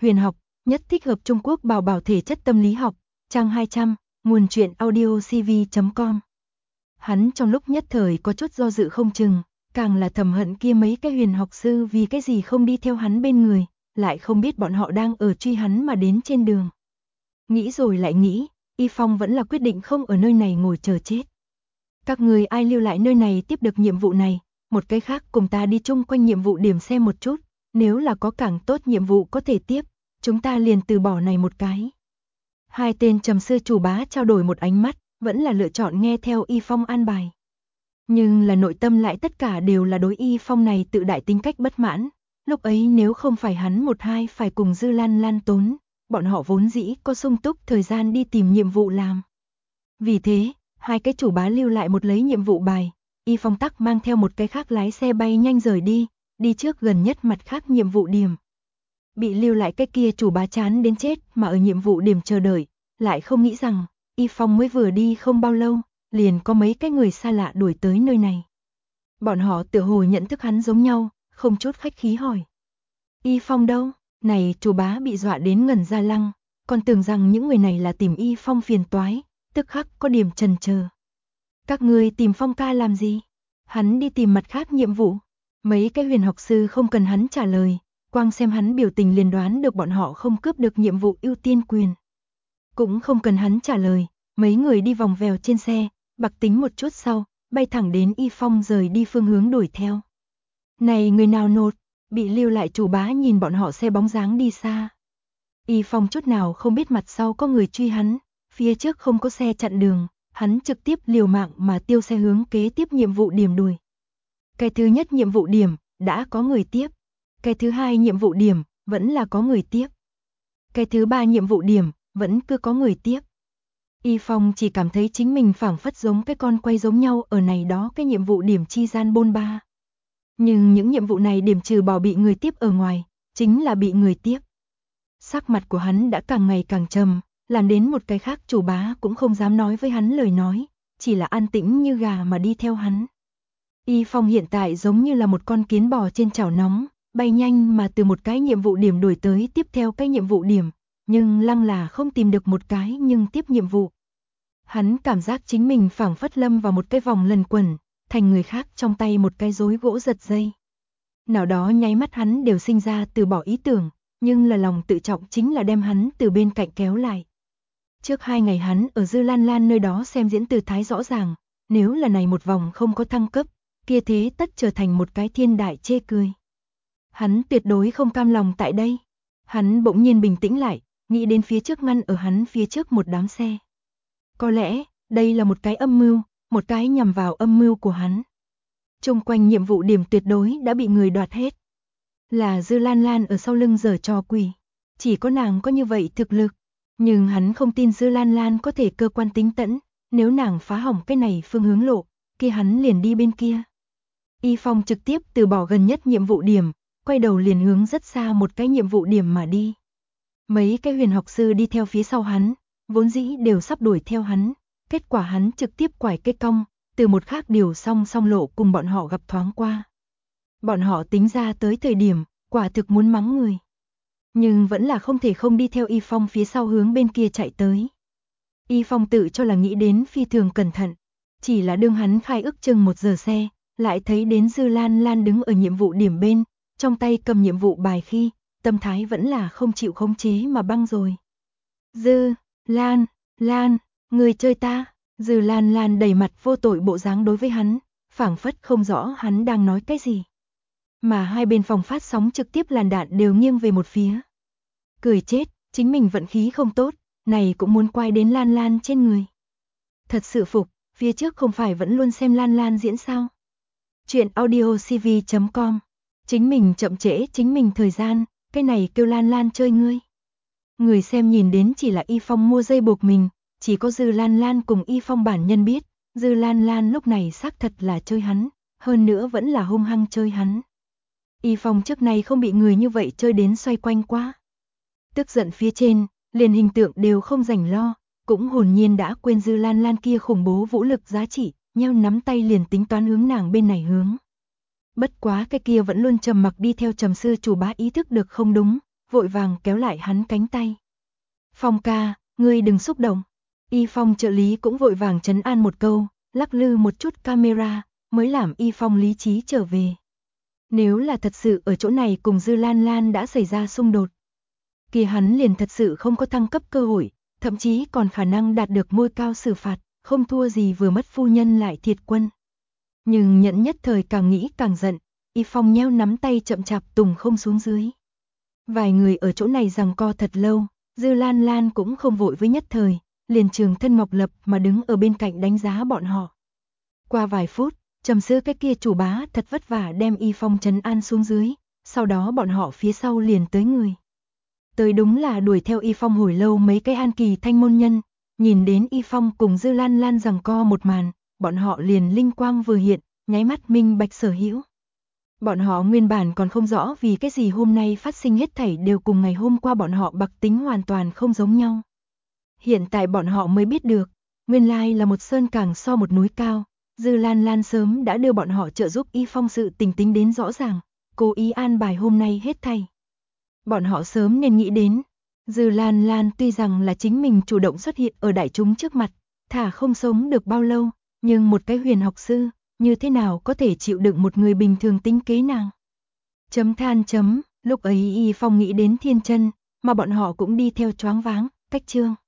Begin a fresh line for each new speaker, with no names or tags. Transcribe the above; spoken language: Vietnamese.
Huyền học, nhất thích hợp Trung Quốc bảo bảo thể chất tâm lý học, trang 200, nguồn truyện audiocv.com. Hắn trong lúc nhất thời có chút do dự không chừng, càng là thầm hận kia mấy cái huyền học sư vì cái gì không đi theo hắn bên người, lại không biết bọn họ đang ở truy hắn mà đến trên đường. Nghĩ rồi lại nghĩ, Y Phong vẫn là quyết định không ở nơi này ngồi chờ chết. Các người ai lưu lại nơi này tiếp được nhiệm vụ này, một cái khác cùng ta đi chung quanh nhiệm vụ điểm xem một chút, nếu là có càng tốt nhiệm vụ có thể tiếp, chúng ta liền từ bỏ này một cái. Hai tên trầm sư chủ bá trao đổi một ánh mắt, vẫn là lựa chọn nghe theo Y Phong an bài. Nhưng là nội tâm lại tất cả đều là đối Y Phong này tự đại tính cách bất mãn, lúc ấy nếu không phải hắn một hai phải cùng Dư Lan Lan tốn, bọn họ vốn dĩ có sung túc thời gian đi tìm nhiệm vụ làm. Vì thế, hai cái chủ bá lưu lại một lấy nhiệm vụ bài, Y Phong tắc mang theo một cái khác lái xe bay nhanh rời đi, đi trước gần nhất mặt khác nhiệm vụ điểm. Bị lưu lại cái kia chủ bá chán đến chết mà ở nhiệm vụ điểm chờ đợi, lại không nghĩ rằng, Y Phong mới vừa đi không bao lâu, liền có mấy cái người xa lạ đuổi tới nơi này. Bọn họ tựa hồ nhận thức hắn giống nhau, không chút khách khí hỏi. Y Phong đâu? Này chủ bá bị dọa đến ngẩn ra lăng, còn tưởng rằng những người này là tìm Y Phong phiền toái, tức khắc có điểm chần chờ. Các người tìm Phong ca làm gì? Hắn đi tìm mặt khác nhiệm vụ. Mấy cái huyền học sư không cần hắn trả lời, quang xem hắn biểu tình liền đoán được bọn họ không cướp được nhiệm vụ ưu tiên quyền. Cũng không cần hắn trả lời, mấy người đi vòng vèo trên xe, bạc tính một chút sau, bay thẳng đến Y Phong rời đi phương hướng đuổi theo. Này người nào nột, bị lưu lại chủ bá nhìn bọn họ xe bóng dáng đi xa. Y Phong chút nào không biết mặt sau có người truy hắn, phía trước không có xe chặn đường, hắn trực tiếp liều mạng mà tiêu xe hướng kế tiếp nhiệm vụ điểm đuổi. Cái thứ nhất nhiệm vụ điểm, đã có người tiếp. Cái thứ hai nhiệm vụ điểm, vẫn là có người tiếp. Cái thứ ba nhiệm vụ điểm, vẫn cứ có người tiếp. Y Phong chỉ cảm thấy chính mình phảng phất giống cái con quay giống nhau ở này đó cái nhiệm vụ điểm chi gian bôn ba. Nhưng những nhiệm vụ này điểm trừ bỏ bị người tiếp ở ngoài, chính là bị người tiếp. Sắc mặt của hắn đã càng ngày càng trầm, làm đến một cái khác chủ bá cũng không dám nói với hắn lời nói, chỉ là an tĩnh như gà mà đi theo hắn. Y Phong hiện tại giống như là một con kiến bò trên chảo nóng, bay nhanh mà từ một cái nhiệm vụ điểm đuổi tới tiếp theo cái nhiệm vụ điểm, nhưng lăng là không tìm được một cái nhưng tiếp nhiệm vụ. Hắn cảm giác chính mình phảng phất lâm vào một cái vòng lần quẩn, thành người khác trong tay một cái rối gỗ giật dây. Nào đó nháy mắt hắn đều sinh ra từ bỏ ý tưởng, nhưng là lòng tự trọng chính là đem hắn từ bên cạnh kéo lại. Trước 2 ngày hắn ở Dư Lan Lan nơi đó xem diễn từ thái rõ ràng, nếu là này một vòng không có thăng cấp, kia thế tất trở thành một cái thiên đại chê cười. Hắn tuyệt đối không cam lòng tại đây. Hắn bỗng nhiên bình tĩnh lại, nghĩ đến phía trước ngăn ở hắn phía trước một đám xe. Có lẽ, đây là một cái âm mưu, một cái nhằm vào âm mưu của hắn. Chung quanh nhiệm vụ điểm tuyệt đối đã bị người đoạt hết. Là Dư Lan Lan ở sau lưng giở trò quỷ. Chỉ có nàng có như vậy thực lực. Nhưng hắn không tin Dư Lan Lan có thể cơ quan tính tẫn. Nếu nàng phá hỏng cái này phương hướng lộ, kia hắn liền đi bên kia. Y Phong trực tiếp từ bỏ gần nhất nhiệm vụ điểm, quay đầu liền hướng rất xa một cái nhiệm vụ điểm mà đi. Mấy cái huyền học sư đi theo phía sau hắn, vốn dĩ đều sắp đuổi theo hắn, kết quả hắn trực tiếp quải cái cong, từ một khác điều song song lộ cùng bọn họ gặp thoáng qua. Bọn họ tính ra tới thời điểm, quả thực muốn mắng người. Nhưng vẫn là không thể không đi theo Y Phong phía sau hướng bên kia chạy tới. Y Phong tự cho là nghĩ đến phi thường cẩn thận, chỉ là đương hắn khai ước chừng 1 giờ xe, lại thấy đến Dư Lan Lan đứng ở nhiệm vụ điểm bên, trong tay cầm nhiệm vụ bài khi, tâm thái vẫn là không chịu khống chế mà băng rồi. Dư, Lan, người chơi ta. Dư Lan Lan đầy mặt vô tội bộ dáng đối với hắn, phảng phất không rõ hắn đang nói cái gì. Mà hai bên phòng phát sóng trực tiếp làn đạn đều nghiêng về một phía. Cười chết, chính mình vận khí không tốt, này cũng muốn quay đến Lan Lan trên người. Thật sự phục, phía trước không phải vẫn luôn xem Lan Lan diễn sao? Chuyện audiocv.com. Chính mình chậm trễ chính mình thời gian, cái này kêu Lan Lan chơi ngươi. Người xem nhìn đến chỉ là Y Phong mua dây buộc mình, chỉ có Dư Lan Lan cùng Y Phong bản nhân biết, Dư Lan Lan lúc này xác thật là chơi hắn, hơn nữa vẫn là hung hăng chơi hắn. Y Phong trước này không bị người như vậy chơi đến xoay quanh quá. Tức giận phía trên, liền hình tượng đều không rảnh lo, cũng hồn nhiên đã quên Dư Lan Lan kia khủng bố vũ lực giá trị, nheo nắm tay liền tính toán hướng nàng bên này hướng. Bất quá cái kia vẫn luôn trầm mặc đi theo trầm sư chủ bá ý thức được không đúng, vội vàng kéo lại hắn cánh tay. Phong ca, ngươi đừng xúc động. Y Phong trợ lý cũng vội vàng trấn an một câu, lắc lư một chút camera, mới làm Y Phong lý trí trở về. Nếu là thật sự ở chỗ này cùng Dư Lan Lan đã xảy ra xung đột, kia hắn liền thật sự không có thăng cấp cơ hội, thậm chí còn khả năng đạt được ngôi cao xử phạt, không thua gì vừa mất phu nhân lại thiệt quân. Nhưng Nhẫn nhất thời càng nghĩ càng giận, Y Phong nheo nắm tay chậm chạp tùng không xuống dưới. Vài người ở chỗ này giằng co thật lâu, Dư Lan Lan cũng không vội với nhất thời, liền trường thân Ngọc Lập mà đứng ở bên cạnh đánh giá bọn họ. Qua vài phút, Trầm Sư cái kia chủ bá thật vất vả đem Y Phong trấn an xuống dưới, sau đó bọn họ phía sau liền tới người. Tới đúng là đuổi theo Y Phong hồi lâu mấy cái An Kỳ thanh môn nhân, nhìn đến Y Phong cùng Dư Lan Lan giằng co một màn, bọn họ liền linh quang vừa hiện, nháy mắt minh bạch sở hữu. Bọn họ nguyên bản còn không rõ vì cái gì hôm nay phát sinh hết thảy đều cùng ngày hôm qua bọn họ bạc tính hoàn toàn không giống nhau. Hiện tại bọn họ mới biết được, nguyên lai là một sơn càng so một núi cao, Dư Lan Lan sớm đã đưa bọn họ trợ giúp Y Phong sự tình tính đến rõ ràng, cố ý an bài hôm nay hết thảy. Bọn họ sớm nên nghĩ đến, Dư Lan Lan tuy rằng là chính mình chủ động xuất hiện ở đại chúng trước mặt, thả không sống được bao lâu, nhưng một cái huyền học sư, như thế nào có thể chịu đựng một người bình thường tính kế nàng. Chấm than chấm, lúc ấy Y Phong nghĩ đến Thiên Chân, mà bọn họ cũng đi theo choáng váng, cách chương.